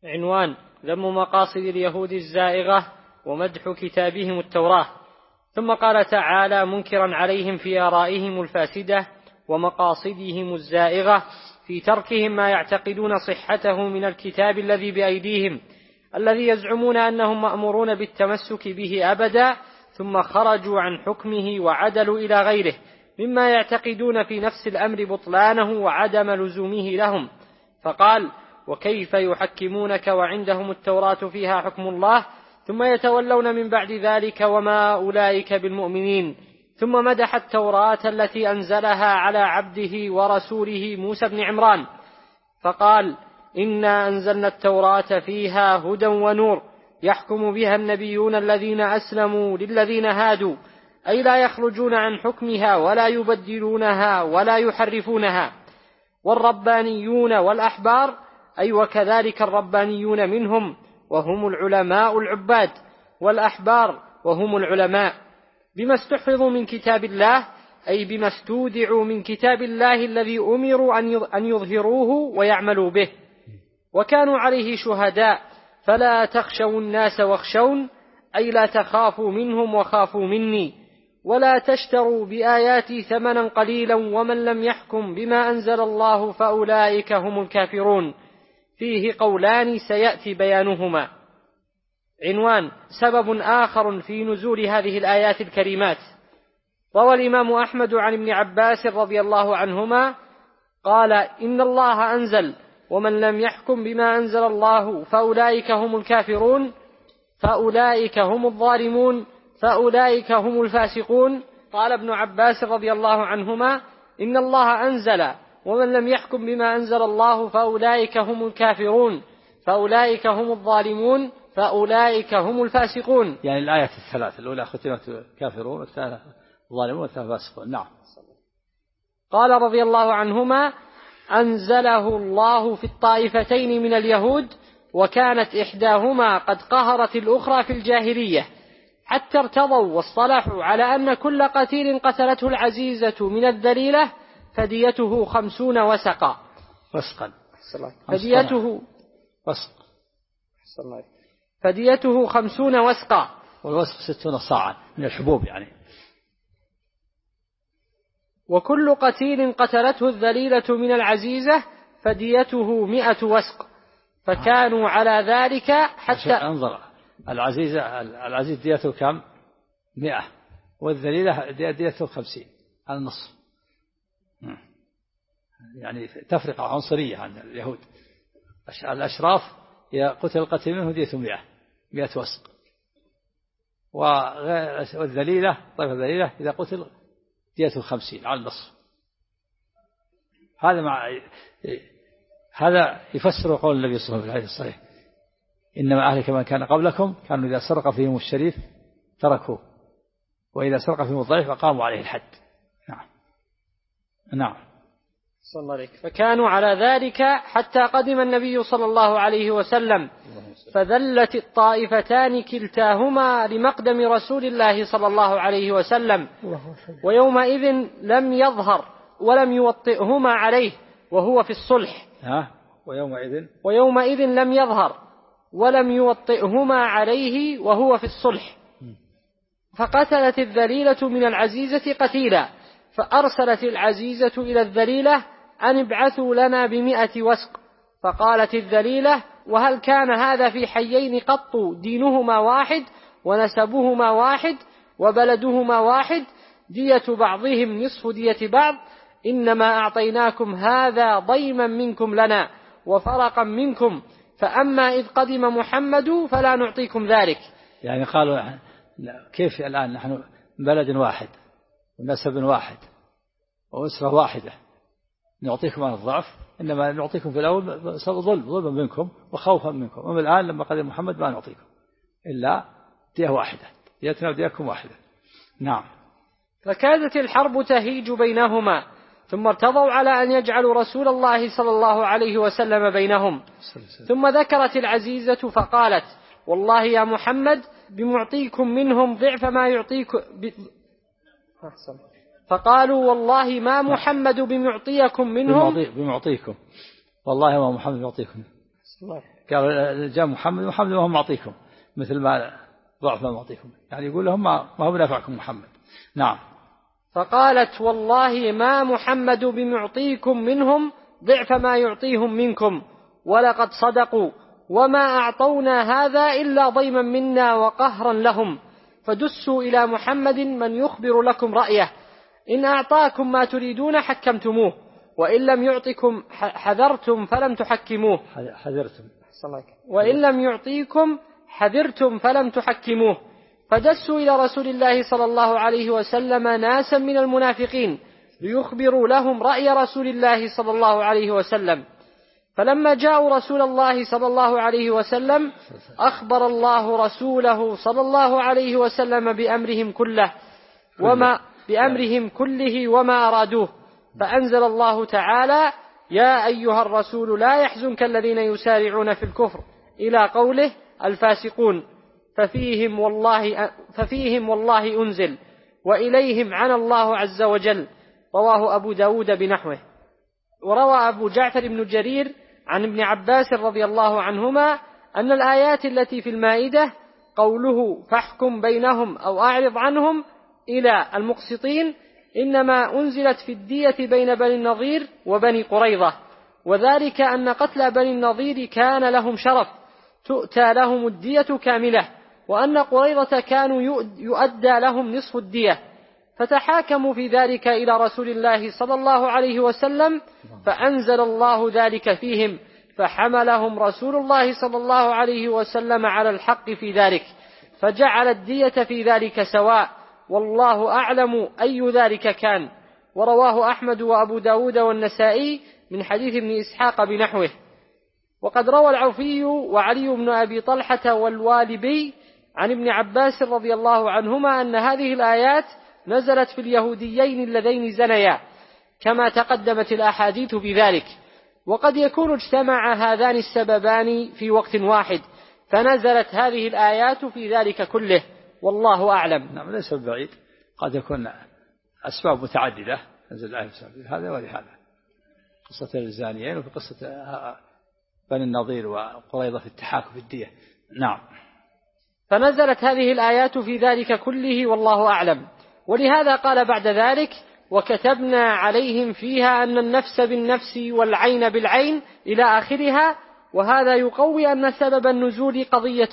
عنوان: ذم مقاصد اليهود الزائغة ومدح كتابهم التوراة. ثم قال تعالى منكرا عليهم في آرائهم الفاسدة ومقاصدهم الزائغة في تركهم ما يعتقدون صحته من الكتاب الذي بأيديهم، الذي يزعمون أنهم مأمورون بالتمسك به أبدا، ثم خرجوا عن حكمه وعدلوا إلى غيره مما يعتقدون في نفس الأمر بطلانه وعدم لزومه لهم. فقال: وكيف يحكمونك وعندهم التوراة فيها حكم الله ثم يتولون من بعد ذلك وما أولئك بالمؤمنين. ثم مدح التوراة التي أنزلها على عبده ورسوله موسى بن عمران، فقال: إنا أنزلنا التوراة فيها هدى ونور يحكم بها النبيون الذين أسلموا للذين هادوا، أي لا يخرجون عن حكمها ولا يبدلونها ولا يحرفونها. والربانيون والأحبار، أي وكذلك الربانيون منهم وهم العلماء العباد، والأحبار وهم العلماء، بما استحفظوا من كتاب الله، أي بما استودعوا من كتاب الله الذي أمروا أن يظهروه ويعملوا به، وكانوا عليه شهداء. فلا تخشوا الناس واخشون، أي لا تخافوا منهم وخافوا مني، ولا تشتروا بآياتي ثمنا قليلا ومن لم يحكم بما أنزل الله فأولئك هم الكافرون. فيه قولان سيأتي بيانهما. عنوان: سبب آخر في نزول هذه الآيات الكريمات. روى الإمام أحمد عن ابن عباس رضي الله عنهما قال: إن الله أنزل ومن لم يحكم بما أنزل الله فأولئك هم الكافرون، فأولئك هم الظالمون، فأولئك هم الفاسقون. قال ابن عباس رضي الله عنهما: إن الله أنزل ومن لم يحكم بما أنزل الله فأولئك هم الكافرون، فأولئك هم الظالمون، فأولئك هم الفاسقون. يعني الآية الثلاث الأولى ختمت كافرون، والثالثة الظالمون، والثالثة فاسقون. نعم. قال رضي الله عنهما: أنزله الله في الطائفتين من اليهود، وكانت إحداهما قد قهرت الأخرى في الجاهلية، حتى ارتضوا واصطلحوا على أن كل قتيل قتلته العزيزة من الذليلة فديته 50 وسقا. فديته 50 وسقا، والوسق 60 صاعا من الحبوب يعني. وكل قتيل قتلته الذليلة من العزيزة فديته 100 وسق. فكانوا على ذلك حتى انظر، العزيز ديته كم؟ 100، والذليلة ديته 50 على النصف. يعني تفرقة عنصرية عن اليهود. الأشراف قتل القتيل منه ديته 100 وسق، والذليلة طيب الذليلة إذا قتل ديته 50 على النصف. هذا يفسر قول النبي صلى الله عليه وسلم: إنما أهلك من كان قبلكم كانوا إذا سرق فيهم الشريف تركوه، وإذا سرق فيهم الضعيف فقاموا عليه الحد. نعم. صلى الله عليه. فكانوا على ذلك حتى قدم النبي صلى الله عليه وسلم، فذلت الطائفتان كلتاهما لمقدم رسول الله صلى الله عليه وسلم، ويومئذ لم يظهر ولم يوطئهما عليه وهو في الصلح. ويومئذ لم يظهر ولم يوطئهما عليه وهو في الصلح. فقتلت الذليلة من العزيزة قتيلا، فأرسلت العزيزة إلى الذليلة أن ابعثوا لنا ب100 وسق. فقالت الذليلة: وهل كان هذا في حيين قط دينهما واحد ونسبهما واحد وبلدهما واحد، دية بعضهم نصف دية بعض، إنما أعطيناكم هذا ضيما منكم لنا وفرقا منكم، فأما إذ قدم محمد فلا نعطيكم ذلك. يعني قالوا كيف الآن نحن بلد واحد ونسب واحد وأسرة واحدة نعطيكم عن الضعف، إنما نعطيكم في الأول ظلما منكم وخوفا منكم، أما الآن لما قدم محمد ما نعطيكم إلا دية واحدة، ديتنا وديتكم واحدة. نعم. فكادت الحرب تهيج بينهما، ثم ارتضوا على أن يجعلوا رسول الله صلى الله عليه وسلم بينهم. ثم ذكرت العزيزة فقالت: والله يا محمد بمعطيكم منهم ضعف ما يعطيكم فقالوا: والله ما محمد بمعطيكم منهم بمعطيكم، والله ما محمد بمعطيكم. قال جاء محمد ما هو معطيكم مثل ما ضعف ما معطيكم، يعني يقول لهم ما هو بنفعكم محمد. نعم. فقالت والله ما محمد بمعطيكم منهم ضعف ما يعطيهم منكم، ولقد صدقوا، وما أعطونا هذا إلا ضيما منا وقهرا لهم، فدسوا إلى محمد من يخبر لكم رأيه، إن أعطاكم ما تريدون حكمتموه، وإن لم يعطكم حذرتم فلم تحكموه. وإن لم يعطيكم حذرتم فلم تحكموه. فدسوا إلى رسول الله صلى الله عليه وسلم ناسا من المنافقين ليخبروا لهم رأي رسول الله صلى الله عليه وسلم. فلما جاءوا رسول الله صلى الله عليه وسلم أخبر الله رسوله صلى الله عليه وسلم بأمرهم كله وما أرادوه، فأنزل الله تعالى: يا أيها الرسول لا يحزنك الذين يسارعون في الكفر، إلى قوله: الفاسقون، ففيهم والله أنزل، وإليهم عن الله عز وجل. رواه أبو داود بنحوه. وروى أبو جعفر بن جرير عن ابن عباس رضي الله عنهما أن الآيات التي في المائدة قوله فاحكم بينهم أو أعرض عنهم إلى المقسطين إنما أنزلت في الدية بين بني النضير وبني قريظة، وذلك أن قتل بني النضير كان لهم شرف تؤتى لهم الدية كاملة، وأن قريظة كانوا يؤدى لهم نصف الدية، فتحاكموا في ذلك إلى رسول الله صلى الله عليه وسلم، فأنزل الله ذلك فيهم، فحملهم رسول الله صلى الله عليه وسلم على الحق في ذلك، فجعل الدية في ذلك سواء، والله أعلم أي ذلك كان. ورواه أحمد وأبو داود والنسائي من حديث ابن إسحاق بنحوه. وقد روى العوفي وعلي بن أبي طلحة والوالبي عن ابن عباس رضي الله عنهما أن هذه الآيات نزلت في اليهوديين اللذين زنيا، كما تقدمت الأحاديث بذلك، وقد يكون اجتمع هذان السببان في وقت واحد، فنزلت هذه الآيات في ذلك كله، والله أعلم. نعم، ليس بعيد، قد يكون أسباب متعددة نزل الآية في هذا ولهذا، قصة الزانيين وفي قصة بني النضير وقريظة في التحاكم في الدية. نعم. فنزلت هذه الآيات في ذلك كله، والله أعلم. ولهذا قال بعد ذلك: وكتبنا عليهم فيها أن النفس بالنفس والعين بالعين إلى آخرها. وهذا يقوي أن سبب النزول قضية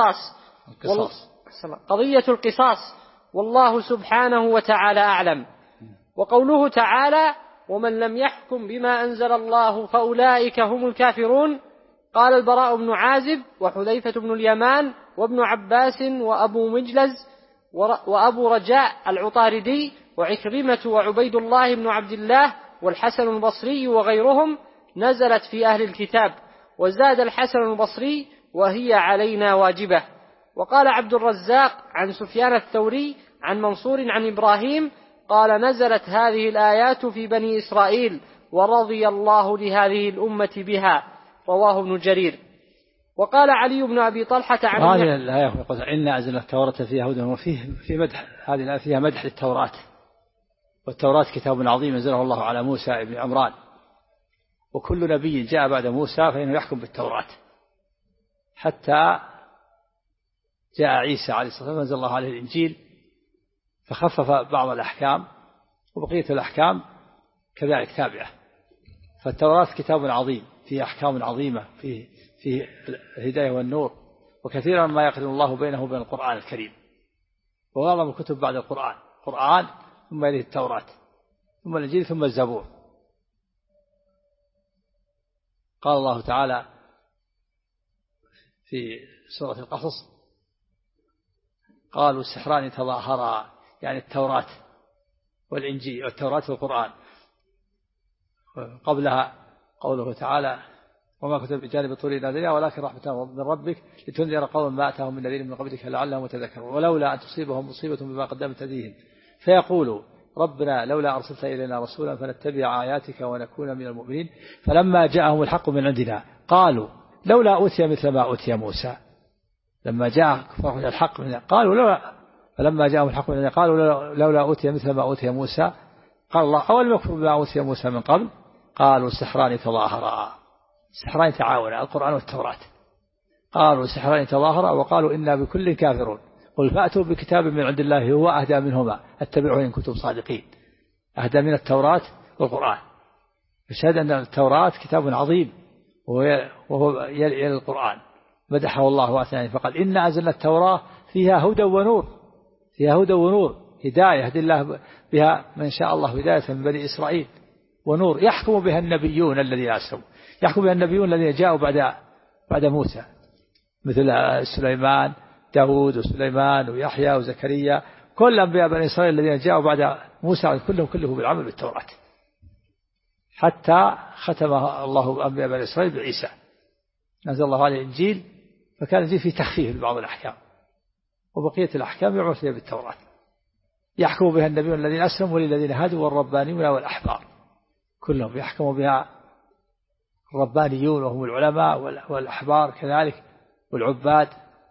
القصاص، والله سبحانه وتعالى أعلم. وقوله تعالى: ومن لم يحكم بما أنزل الله فأولئك هم الكافرون، قال البراء بن عازب وحذيفة بن اليمان وابن عباس وأبو مجلز وأبو رجاء العطاردي وعكرمة وعبيد الله بن عبد الله والحسن البصري وغيرهم نزلت في أهل الكتاب. وزاد الحسن البصري: وهي علينا واجبة. وقال عبد الرزاق عن سفيان الثوري عن منصور عن إبراهيم قال: نزلت هذه الآيات في بني إسرائيل ورضي الله لهذه الأمة بها. رواه ابن جرير. وقال علي بن أبي طلحة عن هذه الآية يقول: إنا أنزلنا التوراة فيها هدى، وفيه في مدح، هذه الآية فيها مدح للتوراة، والتوراة كتاب عظيم أنزله الله على موسى بن عمران، وكل نبي جاء بعد موسى فإنه يحكم بالتوراة، حتى جاء عيسى عليه الصلاة والسلام أنزل الله عليه الإنجيل فخفف بعض الأحكام، وبقية الأحكام كذلك تابعة. فالتوراة كتاب عظيم فيه أحكام عظيمة، فيه الهداية والنور، وكثيرا ما يقرن الله بينه وبين القرآن الكريم. وأعظم الكتب بعد القرآن ثم إليه التوراة، ثم الإنجيل، ثم الزبور. قال الله تعالى في سورة القصص: قالوا السحران تظاهرا، يعني التوراة والإنجيل، والتوراة والقرآن. قبلها قوله تعالى: وما كنت بجانب طول نادرها ولكن رحمة من ربك لتنذر قوما ما أتاهم من نذير من قبلك لعلهم يتذكرون ولولا أن تصيبهم مصيبة بما قدمت أيديهم فيقولوا ربنا لولا أرسلت إلينا رسولا فنتبع آياتك ونكون من المؤمنين فلما جاءهم الحق من عندنا قالوا لولا أوتي مثل ما أوتي موسى. لما جاء كفار الحق من قالوا لولا، فلما جاءهم الحق من عندنا قالوا لولا أوتي مثل ما أوتي موسى. قال الله: أولم يكفروا بما أوتي موسى من قبل؟ قالوا السحران تظاهرا. السحران تعاونا، القرآن والتوراة. قالوا سحران تظاهرا وقالوا إنا بكل كافرون قل فأتوا بكتاب من عند الله هو أهدى منهما اتبعوه إن كنتم صادقين. أهدى من التوراة والقرآن. فشهد أن التوراة كتاب عظيم وهو يلي القرآن، مدحه الله وأثنى فقال إنا أنزلنا التوراة فيها هدى ونور، فيها هدى ونور، هداية يهدي الله بها من شاء الله هداية من بني إسرائيل، ونور يحكم بها النبيون الذين أسلموا، يحكم بها النبيون الذين جاءوا بعد موسى مثل سليمان داود وسليمان ويحيى وزكريا، كل أنبياء بني إسرائيل الذين جاءوا بعد موسى كلهم بالعمل بالتوراة، حتى ختم الله أنبياء بني إسرائيل بعيسى، نزل الله عليه الإنجيل، فكان الإنجيل فيه تخفيف لبعض الأحكام، وبقية الأحكام يعمل فيها بالتوراة، يحكم بها النبيون الذين أسلموا وللذين هادوا والربانيون والأحبار، كلهم يحكم بها الربانيون وهم العلماء والأحبار كذلك والعباد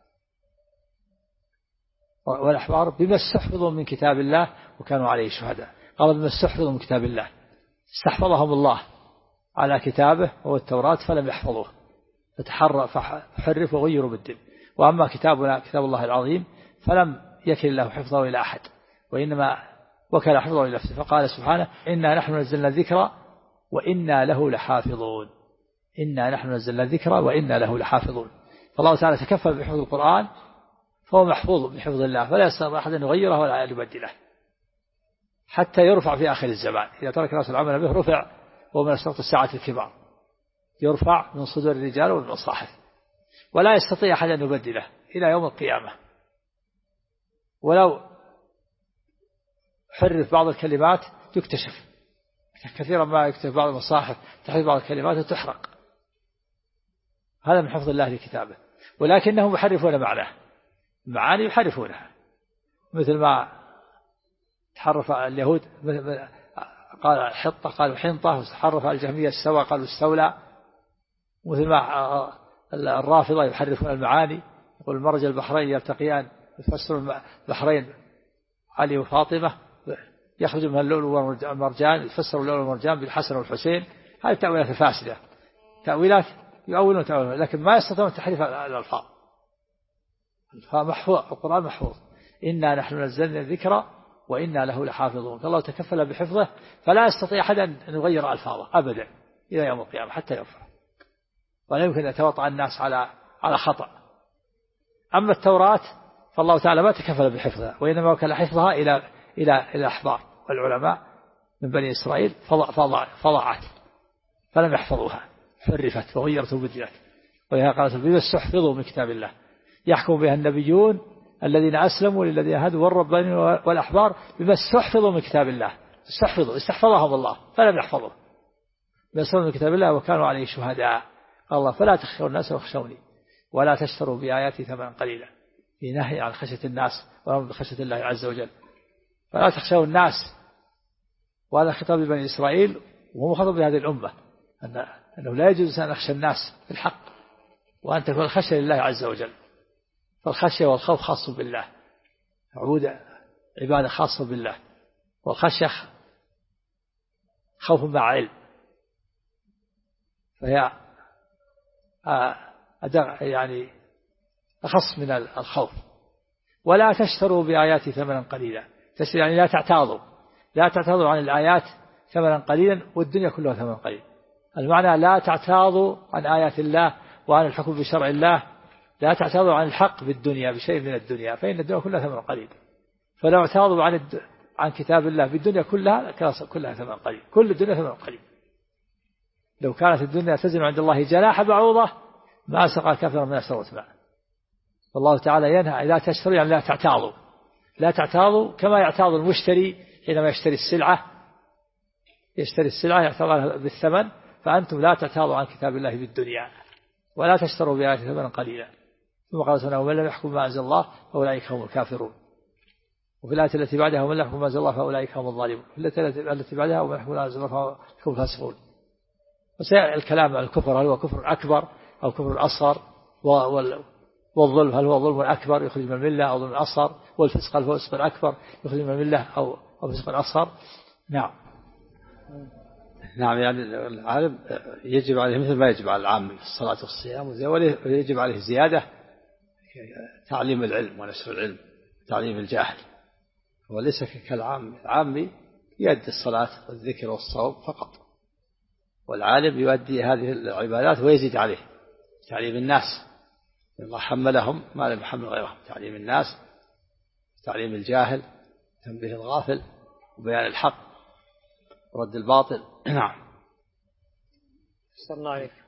والأحبار بما استحفظوا من كتاب الله وكانوا عليه شهداء. قال بما استحفظوا من كتاب الله، استحفظهم الله على كتابه وهو التوراة فلم يحفظوه، فحرفوا وغيروا بالدين. وأما كتابنا كتاب الله العظيم فلم يكل الله حفظه إلى أحد، وإنما وكل حفظه إلى نفسه، فقال سبحانه إنا نحن نزلنا الذكر وإنا له لحافظون، إنا نحن نزلنا الذكر وإنا له لحافظون. فالله تعالى تكفل بحفظ القرآن فهو محفوظ بحفظ الله، فلا يستطيع أحد أن يغيره ولا يبدله حتى يرفع في آخر الزمان. إذا ترك الناس العمل به رفع، ومن أشراط الساعة الكبار، يرفع من صدور الرجال ومن الصاحف، ولا يستطيع أحد أن يبدله إلى يوم القيامة. ولو حرف بعض الكلمات تكتشف، كثيرا ما يكتب بعض المصاحف تحرف بعض الكلمات وتحرق، هذا من حفظ الله لكتابه. ولكنهم يحرفون معناه، معاني يحرفونها، مثل ما تحرف اليهود قال حطة قالوا حنطة، وحرف الجهمية استوى قالوا استولى، مثل ما الرافضة يحرفون المعاني، يقول مرج البحرين يلتقيان، يفسر البحرين علي وفاطمة، يخرج من اللؤلؤ والمرجان، يفسر اللؤلؤ والمرجان بالحسن والحسين. هذه تأويلات فاسدة، تأويلات يؤولون تأويلات، لكن ما يستطيعون تحريف الألفاظ. فمحفوظ القرآن محفوظ، إنا نحن نزلنا الذكر وإنا له لحافظون، فالله تكفل بحفظه فلا يستطيع أحد أن يغير ألفاظه أبدا إلى يوم القيامة حتى يرفع، ولا يمكن أن يتوطأ الناس على خطأ. أما التوراة فالله تعالى ما تكفل بحفظها، وإنما وكل حفظها إلى الأحبار والعلماء من بني إسرائيل، فضاعت فلم يحفظوها، حرفت وغيرت وبدلت. ولهذا قال بما استحفظوا من كتاب الله، يحكم بها النبيون الذين أسلموا للذين هادوا والربانيون والأحبار بما استحفظوا من كتاب الله، استحفظهم الله فلم يحفظوه، بما استحفظوا من كتاب الله وكانوا عليه شهداء. قال الله فلا تخشوا الناس واخشوني ولا تشتروا بآياتي ثمنا قليلا، في نهي عن خشية الناس وأمر بخشية الله عز وجل. فلا تخشوا الناس، وهذا خطاب لبني إسرائيل وهو خطاب لهذه الأمة، أنه لا يجوز أن نخشى الناس في الحق، وأن تكون الخشية لله عز وجل. فالخشية والخوف خاص بالله، عبادة خاصة بالله، والخشية خوف مع علم، فهي يعني أخص من الخوف. ولا تشتروا بآياتي ثمنا قليلا، يعني لا تعتاضوا عن الآيات ثمنا قليلا، والدنيا كلها ثمن قليل. المعنى لا تعتاضوا عن آيات الله وعن الحكم بشرع الله، لا تعتاضوا عن الحق بالدنيا بشيء من الدنيا، فإن الدنيا كلها ثمن قليل. فلو اعتاضوا عن كتاب الله بالدنيا كلها ثمن قليل، كل الدنيا ثمن قليل. لو كانت الدنيا تزن عند الله جناح بعوضة ما سقى كافرا من شربة ماء. والله تعالى ينهى لا تشتروا، يعني لا تعتاضوا كما يعتاض المشتري حينما يشتري السلعة يعتاض بالثمن، فأنتم لا تعتاضوا عن كتاب الله بالدنيا ولا تشتروا بآيات ثمنا قليلا. ثم قال سبحانه ومن لم يحكم ما أنزل الله فأولئك هم الكافرون. وفي الآية التي بعدها ومن لم يحكم ما أنزل الله فأولئك هم الظالمون. في الآية التي بعدها ومن يحكم ما أنزل الله فهم الفاسقون. وسيأتي الكلام عن الكفر، هل هو كفر أكبر أو كفر أصغر، والظلم هل هو ظلم أكبر يخرج من الملة أو ظلم أصغر، والفسق هل هو فسق أكبر يخرج من الملة أو فسق أصغر. نعم. نعم، يعني العالم يجب عليه مثل ما يجب على العام في الصلاة والصيام، ويجب عليه زيادة تعليم العلم ونشر العلم، تعليم الجاهل. وليس كالعام، العامي يؤدي الصلاة والذكر والصوم فقط، والعالم يؤدي هذه العبادات ويزيد عليه تعليم الناس، الله حملهم ما لم يحمل غيرهم، تعليم الناس، تعليم الجاهل، تنبيه الغافل، وبيان الحق ورد الباطل. نعم. صلى الله عليه.